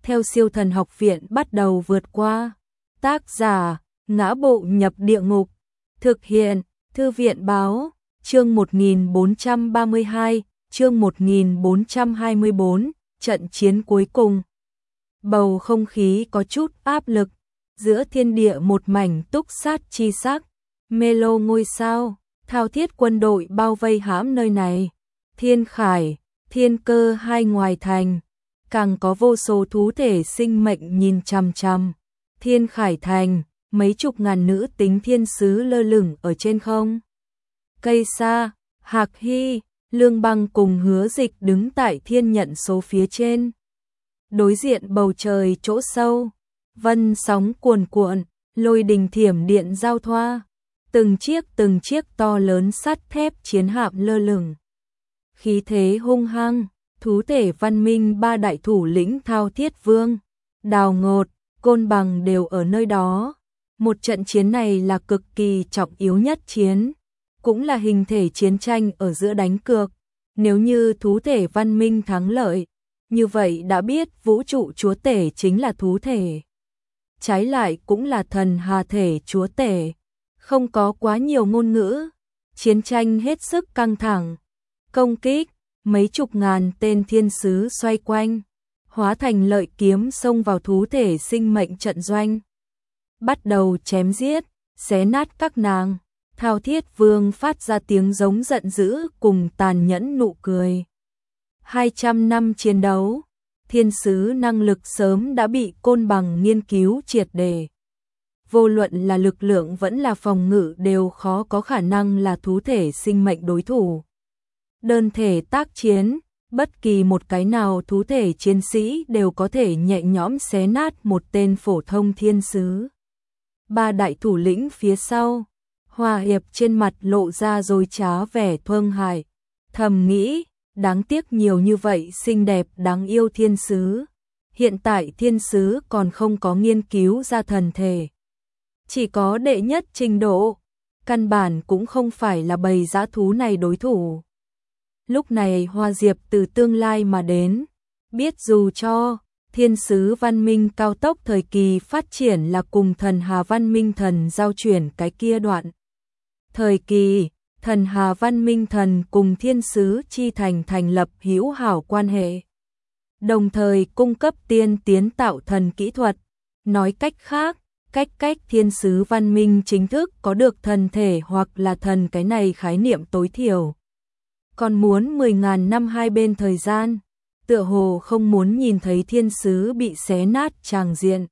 theo Siêu Thần Học Viện bắt đầu vượt qua. Tác giả: Ngã Bộ Nhập Địa Ngục. Thực hiện: Thư viện báo. Chương 1432, chương 1424, trận chiến cuối cùng. Bầu không khí có chút áp lực, giữa thiên địa một mảnh túc sát chi sắc, mê lô ngôi sao, thao thiết quân đội bao vây hãm nơi này. Thiên Khải, Thiên Cơ hai ngoài thành, càng có vô số thú thể sinh mệnh nhìn chằm chằm. Thiên Khải thành, mấy chục ngàn nữ tính thiên sứ lơ lửng ở trên không. Cây Sa, Hạc Hy, Lương Băng cùng Hứa Dịch đứng tại thiên nhận số phía trên. Đối diện bầu trời chỗ sâu, vân sóng cuồn cuộn, lôi đình thiểm điện giao thoa, từng chiếc to lớn sắt thép chiến hạm lơ lửng. Khí thế hung hăng, thú thể văn minh ba đại thủ lĩnh Thao Thiết Vương, Đào Ngột, Côn Bằng đều ở nơi đó. Một trận chiến này là cực kỳ trọng yếu nhất chiến, cũng là hình thể chiến tranh ở giữa đánh cược. Nếu như thú thể văn minh thắng lợi, như vậy đã biết vũ trụ chúa tể chính là thú thể. Trái lại cũng là thần hà thể chúa tể. Không có quá nhiều ngôn ngữ, chiến tranh hết sức căng thẳng. Công kích, mấy chục ngàn tên thiên sứ xoay quanh, hóa thành lợi kiếm xông vào thú thể sinh mệnh trận doanh. Bắt đầu chém giết, xé nát các nàng. Thao Thiết Vương phát ra tiếng giống giận dữ cùng tàn nhẫn nụ cười. 200 năm chiến đấu, thiên sứ năng lực sớm đã bị Côn Bằng nghiên cứu triệt để. Vô luận là lực lượng vẫn là phòng ngự đều khó có khả năng là thú thể sinh mệnh đối thủ. Đơn thể tác chiến, bất kỳ một cái nào thú thể chiến sĩ đều có thể nhẹ nhõm xé nát một tên phổ thông thiên sứ. Ba đại thủ lĩnh phía sau, Hòa Hiệp trên mặt lộ ra dối trá vẻ thương hại, thầm nghĩ, đáng tiếc nhiều như vậy xinh đẹp đáng yêu thiên sứ. Hiện tại thiên sứ còn không có nghiên cứu ra thần thể. Chỉ có đệ nhất trình độ, căn bản cũng không phải là bầy dã thú này đối thủ. Lúc này Hoa Diệp từ tương lai mà đến, biết dù cho thiên sứ văn minh cao tốc thời kỳ phát triển là cùng thần hà văn minh thần giao chuyển cái kia đoạn. Thời kỳ, thần hà văn minh thần cùng thiên sứ chi thành thành lập hữu hảo quan hệ. Đồng thời cung cấp tiên tiến tạo thần kỹ thuật. Nói cách khác, cách thiên sứ văn minh chính thức có được thần thể hoặc là thần cái này khái niệm tối thiểu. Còn muốn 10.000 năm hai bên thời gian, tựa hồ không muốn nhìn thấy thiên sứ bị xé nát tràng diện.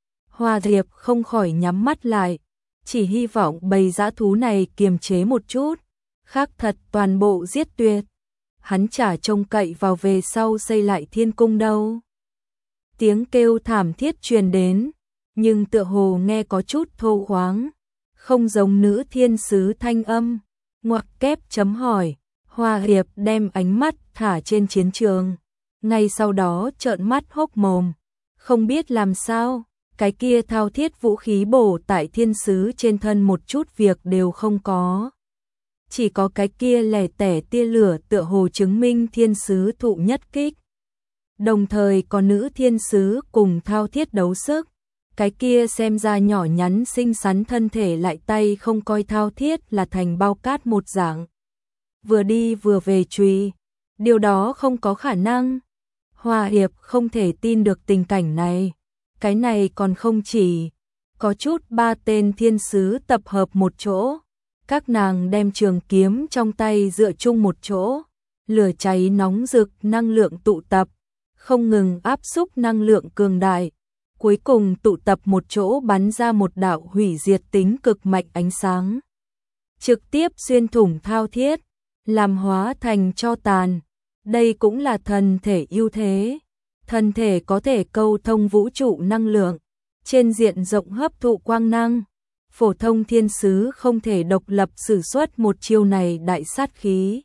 Hoa Diệp không khỏi nhắm mắt lại, chỉ hy vọng bầy dã thú này kiềm chế một chút, khác thật toàn bộ giết tuyệt. Hắn chả trông cậy vào về sau xây lại thiên cung đâu. Tiếng kêu thảm thiết truyền đến, nhưng tựa hồ nghe có chút thô khoáng, không giống nữ thiên sứ thanh âm. Ngoặc kép chấm hỏi, Hoa Hiệp đem ánh mắt thả trên chiến trường, ngay sau đó trợn mắt hốc mồm, không biết làm sao, cái kia thao thiết vũ khí bổ tại thiên sứ trên thân một chút việc đều không có. Chỉ có cái kia lẻ tẻ tia lửa tựa hồ chứng minh thiên sứ thụ nhất kích. Đồng thời có nữ thiên sứ cùng thao thiết đấu sức, cái kia xem ra nhỏ nhắn xinh xắn thân thể lại tay không coi thao thiết là thành bao cát một dạng. Vừa đi vừa về truy, điều đó không có khả năng. Hòa Hiệp không thể tin được tình cảnh này. Cái này còn không chỉ, có chút ba tên thiên sứ tập hợp một chỗ. Các nàng đem trường kiếm trong tay dựa chung một chỗ, lửa cháy nóng rực năng lượng tụ tập, không ngừng áp xúc năng lượng cường đại, cuối cùng tụ tập một chỗ bắn ra một đạo hủy diệt tính cực mạnh ánh sáng, trực tiếp xuyên thủng thao thiết, làm hóa thành tro tàn. Đây cũng là thần thể ưu thế. Thần thể có thể câu thông vũ trụ năng lượng, trên diện rộng hấp thụ quang năng. Phổ thông thiên sứ không thể độc lập sử xuất một chiêu này đại sát khí.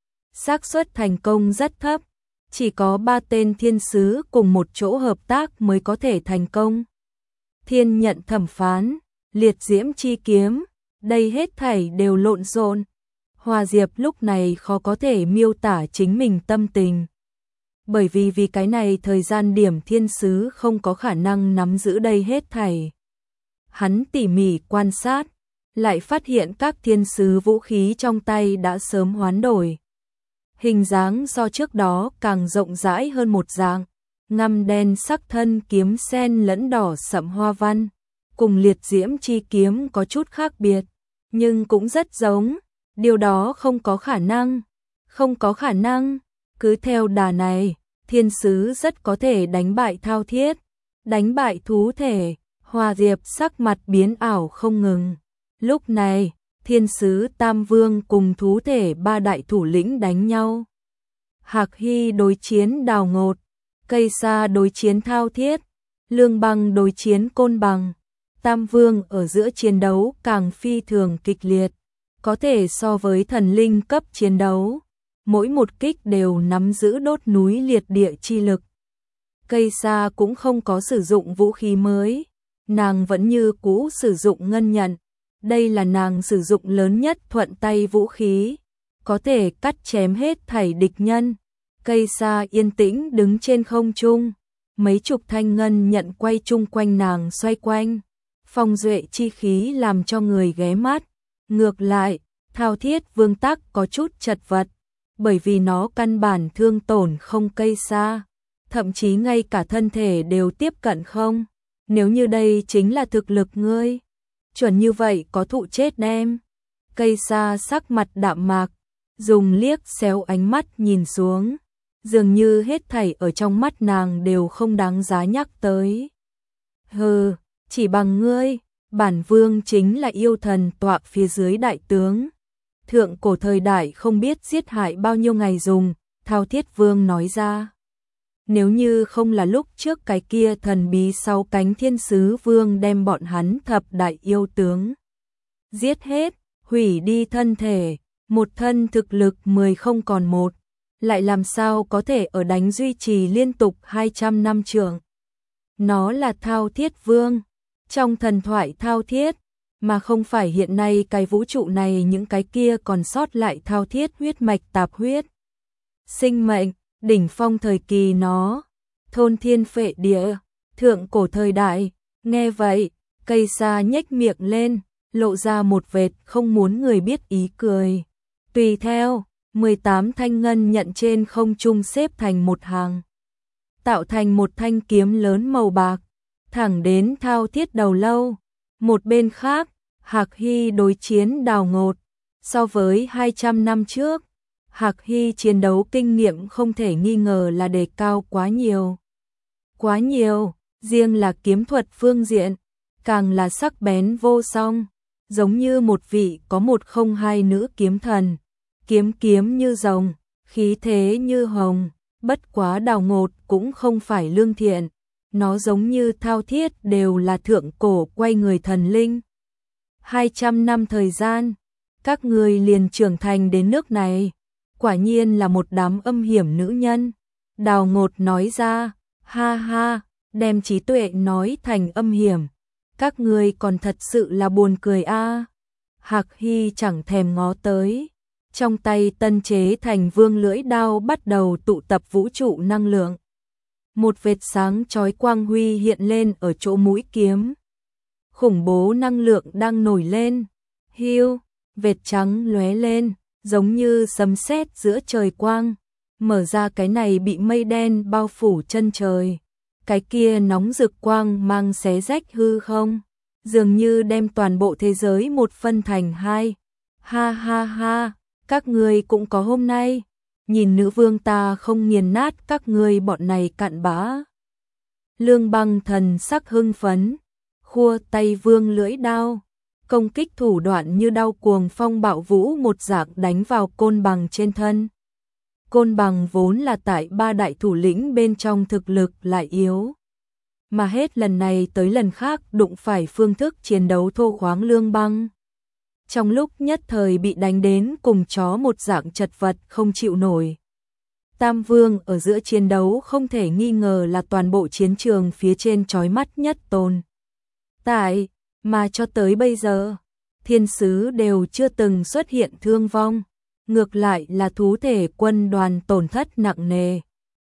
Xác suất thành công rất thấp, chỉ có 3 tên thiên sứ cùng một chỗ hợp tác mới có thể thành công. Thiên nhận thẩm phán, liệt diễm chi kiếm, đây hết thảy đều lộn xộn. Hoa Diệp lúc này khó có thể miêu tả chính mình tâm tình. bởi vì cái này thời gian điểm thiên sứ không có khả năng nắm giữ đây hết thảy. Hắn tỉ mỉ quan sát, lại phát hiện các thiên sứ vũ khí trong tay đã sớm hoán đổi. Hình dáng so trước đó càng rộng rãi hơn một dạng, ngăm đen sắc thân kiếm sen lẫn đỏ sẫm hoa văn, cùng liệt diễm chi kiếm có chút khác biệt, nhưng cũng rất giống, điều đó không có khả năng, cứ theo đà này, thiên sứ rất có thể đánh bại Thao Thiết, đánh bại thú thể. Hoa Diệp sắc mặt biến ảo không ngừng. Lúc này, thiên sứ Tam Vương cùng thú thể ba đại thủ lĩnh đánh nhau. Hạc Hy đối chiến Đào Ngột, Cây Sa đối chiến Thao Thiết, Lương Băng đối chiến Côn Bằng. Tam Vương ở giữa chiến đấu càng phi thường kịch liệt, có thể so với thần linh cấp chiến đấu. Mỗi một kích đều nắm giữ đốt núi liệt địa chi lực. Cây Sa cũng không có sử dụng vũ khí mới. Nàng vẫn như cũ sử dụng ngân nhận, đây là nàng sử dụng lớn nhất thuận tay vũ khí, có thể cắt chém hết thảy địch nhân. Cây Sa yên tĩnh đứng trên không trung, mấy chục thanh ngân nhận quay chung quanh nàng xoay quanh, phong duệ chi khí làm cho người ghé mắt. Ngược lại, Thao Thiết Vương Tắc có chút chật vật, bởi vì nó căn bản thương tổn không Cây Sa, thậm chí ngay cả thân thể đều tiếp cận không. Nếu như đây chính là thực lực ngươi, chuẩn như vậy có thụ chết đem. Cây Sa sắc mặt đạm mạc, dùng liếc xéo ánh mắt nhìn xuống, dường như hết thảy ở trong mắt nàng đều không đáng giá nhắc tới. Hừ, chỉ bằng ngươi, bản vương chính là yêu thần tọa phía dưới đại tướng. Thượng cổ thời đại không biết giết hại bao nhiêu ngày dùng, Thao Thiết Vương nói ra. Nếu như không là lúc trước cái kia thần bí sau cánh thiên sứ vương đem bọn hắn thập đại yêu tướng giết hết, hủy đi thân thể, một thân thực lực 10 không còn một, lại làm sao có thể ở đánh duy trì liên tục 200 năm trường. Nó là Thao Thiết Vương, trong thần thoại Thao Thiết, mà không phải hiện nay cái vũ trụ này những cái kia còn sót lại Thao Thiết huyết mạch tạp huyết. Sinh mệnh, đỉnh phong thời kỳ nó, thôn thiên phệ địa, thượng cổ thời đại. Nghe vậy, Cây Sa nhếch miệng lên, lộ ra một vệt không muốn người biết ý cười. Tùy theo, 18 thanh ngân nhận trên không trung xếp thành một hàng, tạo thành một thanh kiếm lớn màu bạc, thẳng đến Thao Thiết đầu lâu. Một bên khác, Hạc Hy đối chiến Đào Ngột. So với 200 năm trước, Hạc Hy chiến đấu kinh nghiệm không thể nghi ngờ là đề cao quá nhiều. Quá nhiều, riêng là kiếm thuật phương diện, càng là sắc bén vô song, giống như một vị có 102 nữ kiếm thần, kiếm như rồng, khí thế như hồng. Bất quá Đào Ngột cũng không phải lương thiện, nó giống như Thao Thiết đều là thượng cổ quay người thần linh. 200 năm thời gian, các người liền trưởng thành đến nước này, quả nhiên là một đám âm hiểm nữ nhân. Đào Ngột nói ra, ha ha, đem trí tuệ nói thành âm hiểm, các người còn thật sự là buồn cười a. Hạc Hy chẳng thèm ngó tới, trong tay tân chế thành vương lưỡi đao bắt đầu tụ tập vũ trụ năng lượng. Một vệt sáng chói quang huy hiện lên ở chỗ mũi kiếm. Khủng bố năng lượng đang nổi lên. Hiu, vệt trắng lóe lên, giống như sấm sét giữa trời quang, mở ra cái này bị mây đen bao phủ chân trời. Cái kia nóng rực quang mang xé rách hư không, dường như đem toàn bộ thế giới một phân thành hai. Ha ha ha, các ngươi cũng có hôm nay, nhìn nữ vương ta không nghiền nát các ngươi bọn này cặn bã. Lương Băng thần sắc hưng phấn, khua tay vương lưỡi đao, công kích thủ đoạn như đao cuồng phong bạo vũ một dạng đánh vào Côn Bằng trên thân. Côn Bằng vốn là tại ba đại thủ lĩnh bên trong thực lực lại yếu, mà hết lần này tới lần khác đụng phải phương thức chiến đấu thô khoáng Lương Băng. Trong lúc nhất thời bị đánh đến cùng chó một dạng chật vật không chịu nổi. Tam Vương ở giữa chiến đấu không thể nghi ngờ là toàn bộ chiến trường phía trên chói mắt nhất tồn tại, mà cho tới bây giờ, thiên sứ đều chưa từng xuất hiện thương vong, ngược lại là thú thể quân đoàn tổn thất nặng nề.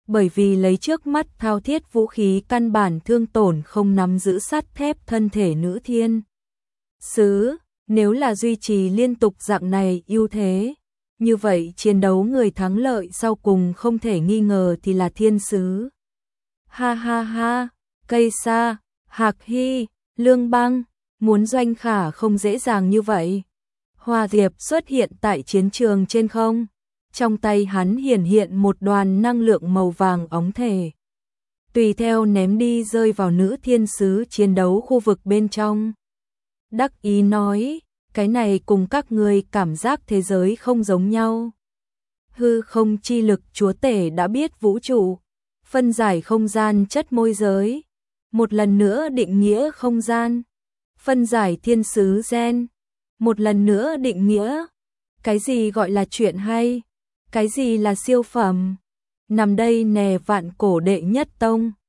bởi vì lấy trước mắt thao thiết vũ khí căn bản thương tổn không nắm giữ sắt thép thân thể nữ thiên sứ, nếu là duy trì liên tục dạng này ưu thế, như vậy chiến đấu người thắng lợi sau cùng không thể nghi ngờ thì là thiên sứ. Ha ha ha, Cây Sa, Hạc Hy, Lương Băng, muốn Doanh Khả không dễ dàng như vậy. Hoa Diệp xuất hiện tại chiến trường trên không, trong tay hắn hiển hiện một đoàn năng lượng màu vàng óng thể. Tùy theo ném đi rơi vào nữ thiên sứ chiến đấu khu vực bên trong. Đắc ý nói, cái này cùng các người cảm giác thế giới không giống nhau. Hư không chi lực chúa tể đã biết vũ trụ, phân giải không gian chất môi giới, một lần nữa định nghĩa không gian, phân giải thiên sứ gen, một lần nữa định nghĩa. Cái gì gọi là chuyện hay? Cái gì là siêu phẩm? Nằm đây nè vạn cổ đệ nhất tông.